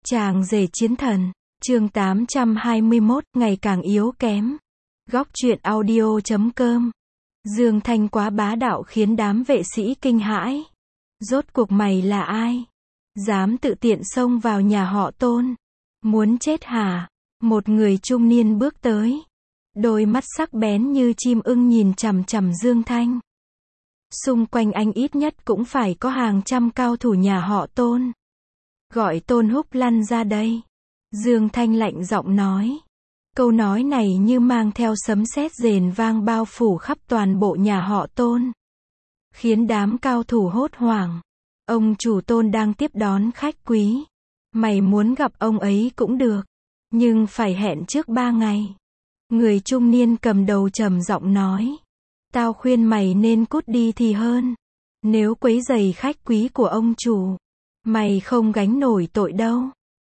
Chàng rể chiến thần, chương 821, ngày càng yếu kém. Góc truyện audio.com. Dương Thanh quá bá đạo khiến đám vệ sĩ kinh hãi. Rốt cuộc mày là ai? Dám tự tiện xông vào nhà họ Tôn. Muốn chết hả? Một người trung niên bước tới. Đôi mắt sắc bén như chim ưng nhìn chằm chằm Dương Thanh. Xung quanh anh ít nhất cũng phải có hàng trăm cao thủ nhà họ Tôn. Gọi Tôn Húc lăn ra đây. Dương Thanh lạnh giọng nói. Câu nói này như mang theo sấm sét rền vang bao phủ khắp toàn bộ nhà họ Tôn. Khiến đám cao thủ hốt hoảng. Ông chủ Tôn đang tiếp đón khách quý. Mày muốn gặp ông ấy cũng được. Nhưng phải hẹn trước 3 ngày. Người trung niên cầm đầu trầm giọng nói. Tao khuyên mày nên cút đi thì hơn. Nếu quấy rầy khách quý của ông chủ, mày không gánh nổi tội đâu.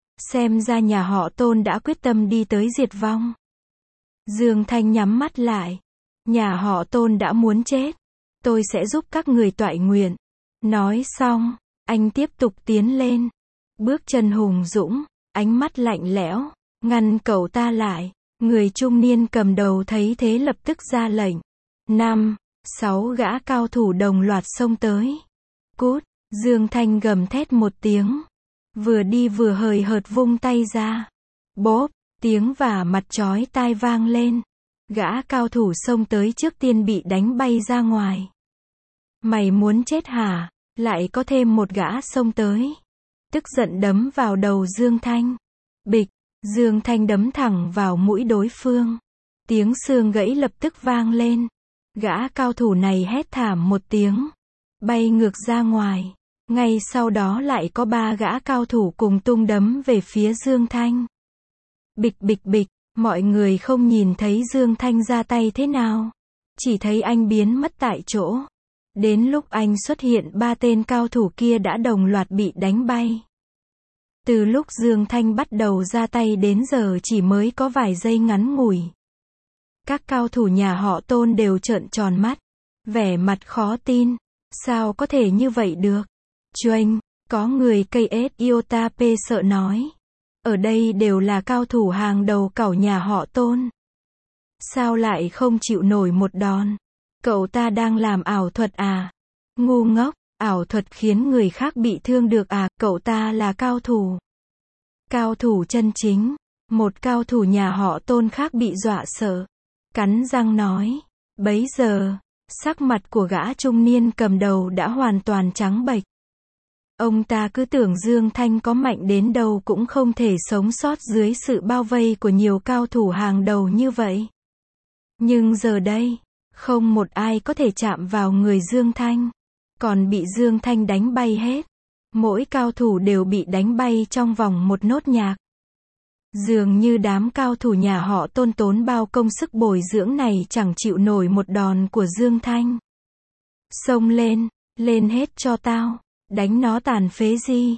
Xem ra nhà họ Tôn đã quyết tâm đi tới diệt vong. Dương Thanh nhắm mắt lại. Nhà họ Tôn đã muốn chết. Tôi sẽ giúp các người toại nguyện. Nói xong, anh tiếp tục tiến lên. Bước chân hùng dũng, ánh mắt lạnh lẽo, ngăn cậu ta lại. Người trung niên cầm đầu thấy thế lập tức ra lệnh. 5, 6 gã cao thủ đồng loạt xông tới. Cút, Dương Thanh gầm thét một tiếng. Vừa đi vừa hời hợt vung tay ra. Bốp, tiếng vả mặt chói tai vang lên. Gã cao thủ xông tới trước tiên bị đánh bay ra ngoài. Mày muốn chết hả? Lại có thêm một gã xông tới. Tức giận đấm vào đầu Dương Thanh. Bịch, Dương Thanh đấm thẳng vào mũi đối phương. Tiếng xương gãy lập tức vang lên. Gã cao thủ này hét thảm một tiếng. Bay ngược ra ngoài. Ngay sau đó lại có 3 gã cao thủ cùng tung đấm về phía Dương Thanh. Bịch bịch bịch, mọi người không nhìn thấy Dương Thanh ra tay thế nào. Chỉ thấy anh biến mất tại chỗ. Đến lúc anh xuất hiện 3 tên cao thủ kia đã đồng loạt bị đánh bay. Từ lúc Dương Thanh bắt đầu ra tay đến giờ chỉ mới có vài giây ngắn ngủi. Các cao thủ nhà họ Tôn đều trợn tròn mắt. Vẻ mặt khó tin. Sao có thể như vậy được? Choanh, có người KS Iotape sợ nói. Ở đây đều là cao thủ hàng đầu cẩu nhà họ Tôn. Sao lại không chịu nổi một đòn? Cậu ta đang làm ảo thuật à? Ngu ngốc, ảo thuật khiến người khác bị thương được à? Cậu ta là cao thủ. Cao thủ chân chính. Một cao thủ nhà họ Tôn khác bị dọa sợ. Cắn răng nói. Bấy giờ, sắc mặt của gã trung niên cầm đầu đã hoàn toàn trắng bệch. Ông ta cứ tưởng Dương Thanh có mạnh đến đâu cũng không thể sống sót dưới sự bao vây của nhiều cao thủ hàng đầu như vậy. Nhưng giờ đây, không một ai có thể chạm vào người Dương Thanh. Còn bị Dương Thanh đánh bay hết. Mỗi cao thủ đều bị đánh bay trong vòng một nốt nhạc. Dường như đám cao thủ nhà họ Tôn tốn bao công sức bồi dưỡng này chẳng chịu nổi một đòn của Dương Thanh. Xông lên, lên hết cho tao, đánh nó tàn phế gì.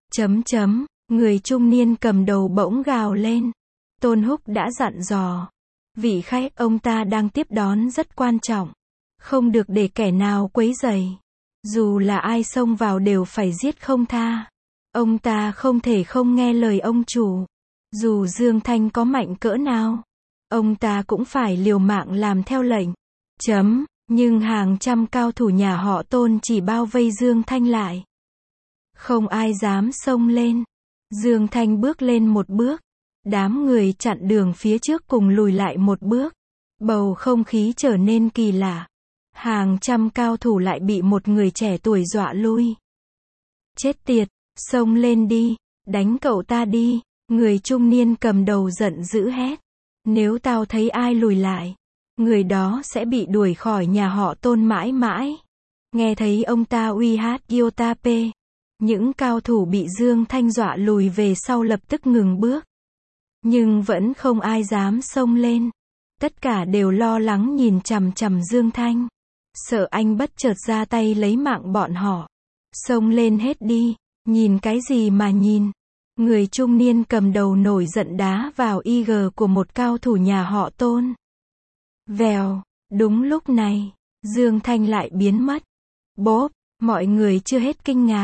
Người trung niên cầm đầu bỗng gào lên. Tôn Húc đã dặn dò. Vị khách ông ta đang tiếp đón rất quan trọng. Không được để kẻ nào quấy rầy. Dù là ai xông vào đều phải giết không tha. Ông ta không thể không nghe lời ông chủ. Dù Dương Thanh có mạnh cỡ nào, ông ta cũng phải liều mạng làm theo lệnh. Nhưng hàng trăm cao thủ nhà họ Tôn chỉ bao vây Dương Thanh lại. Không ai dám xông lên. Dương Thanh bước lên một bước. Đám người chặn đường phía trước cùng lùi lại một bước. Bầu không khí trở nên kỳ lạ. Hàng trăm cao thủ lại bị một người trẻ tuổi dọa lui. Chết tiệt, xông lên đi, đánh cậu ta đi. Người trung niên cầm đầu giận dữ hét. Nếu tao thấy ai lùi lại, người đó sẽ bị đuổi khỏi nhà họ Tôn mãi mãi. Nghe thấy ông ta uy hát Iotape. Những cao thủ bị Dương Thanh dọa lùi về sau lập tức ngừng bước. Nhưng vẫn không ai dám xông lên. Tất cả đều lo lắng nhìn chằm chằm Dương Thanh. Sợ anh bất chợt ra tay lấy mạng bọn họ. Xông lên hết đi, nhìn cái gì mà nhìn. Người trung niên cầm đầu nổi giận đá vào IG của một cao thủ nhà họ Tôn. Vèo, đúng lúc này, Dương Thanh lại biến mất. Bốp, mọi người chưa hết kinh ngạc.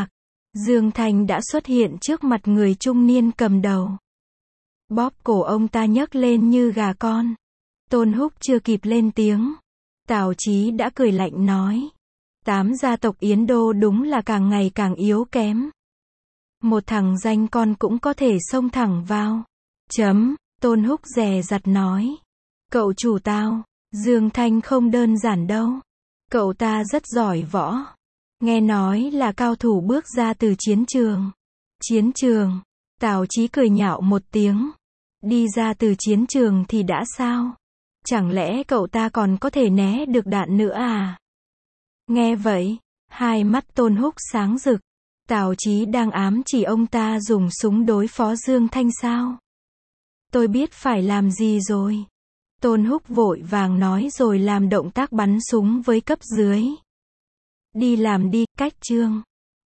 Dương Thanh đã xuất hiện trước mặt người trung niên cầm đầu. Bóp cổ ông ta nhấc lên như gà con. Tôn Húc chưa kịp lên tiếng. Tào Chí đã cười lạnh nói. 8 gia tộc Yến Đô đúng là càng ngày càng yếu kém. Một thằng danh con cũng có thể xông thẳng vào. Tôn Húc dè dặt nói. Cậu chủ tao, Dương Thanh không đơn giản đâu. Cậu ta rất giỏi võ. Nghe nói là cao thủ bước ra từ chiến trường. Chiến trường? Tào Chí cười nhạo một tiếng. Đi ra từ chiến trường thì đã sao? Chẳng lẽ cậu ta còn có thể né được đạn nữa à? Nghe vậy, hai mắt Tôn Húc sáng rực. Tào Chí đang ám chỉ ông ta dùng súng đối phó Dương Thanh sao? Tôi biết phải làm gì rồi. Tôn Húc vội vàng nói rồi làm động tác bắn súng với cấp dưới. Đi làm đi, cách chương.